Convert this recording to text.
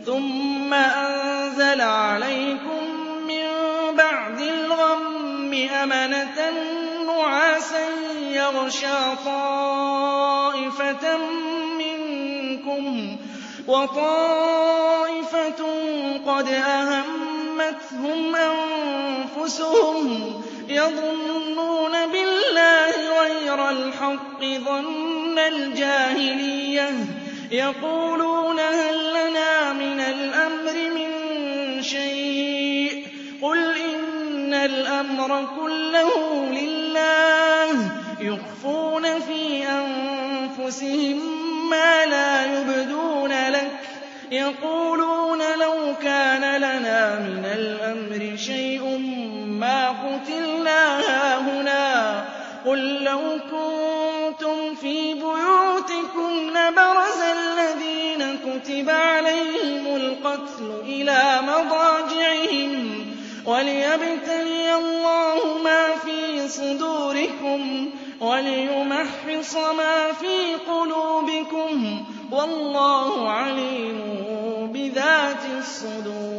ثُمَّ أَنزَلَ عَلَيْكُم مِّن بَعْدِ الْغَمِّ أَمَنَةً نُّعَاسًا يَغْشَىٰ طَائِفَةً مِّنكُمْ وَطَائِفَةٌ قَدْ أَهَمَّتْهُمْ أَنفُسُهُمْ يَظُنُّونَ بِاللَّهِ غَيْرَ الْحَقِّ ظَنَّ الْجَاهِلِيَّةِ يَقُولُونَ هَل لَّنَا مِنَ الْأَمْرِ مِن شَيْءٍ قُلْ إِنَّ الْأَمْرَ كُلَّهُ لِلَّهِ يُخْفُونَ فِي أَنفُسِهِم مَّا لَا يُبْدُونَ لَكَ يَقُولُونَ لَوْ كَانَ لَنَا مِنَ الْأَمْرِ شَيْءٌ مَّا قُتِلْنَا هَاهُنَا قُل لَّوْ كُنتُمْ فِي بُيُوتِكُمْ لَبَرَزَ الَّذِينَ كُتِبَ عَلَيْهِمُ الْقَتْلُ إِلَىٰ مَضَاجِعِهِمْ وَلِيَبْتَلِيَ اللَّهُ مَا فِي صُدُورِكُمْ وَلِيُمَحِّصَ مَا فِي قُلُوبِكُمْ ۗ وَاللَّهُ عَلِيمٌ بِذَاتِ الصُّدُورِ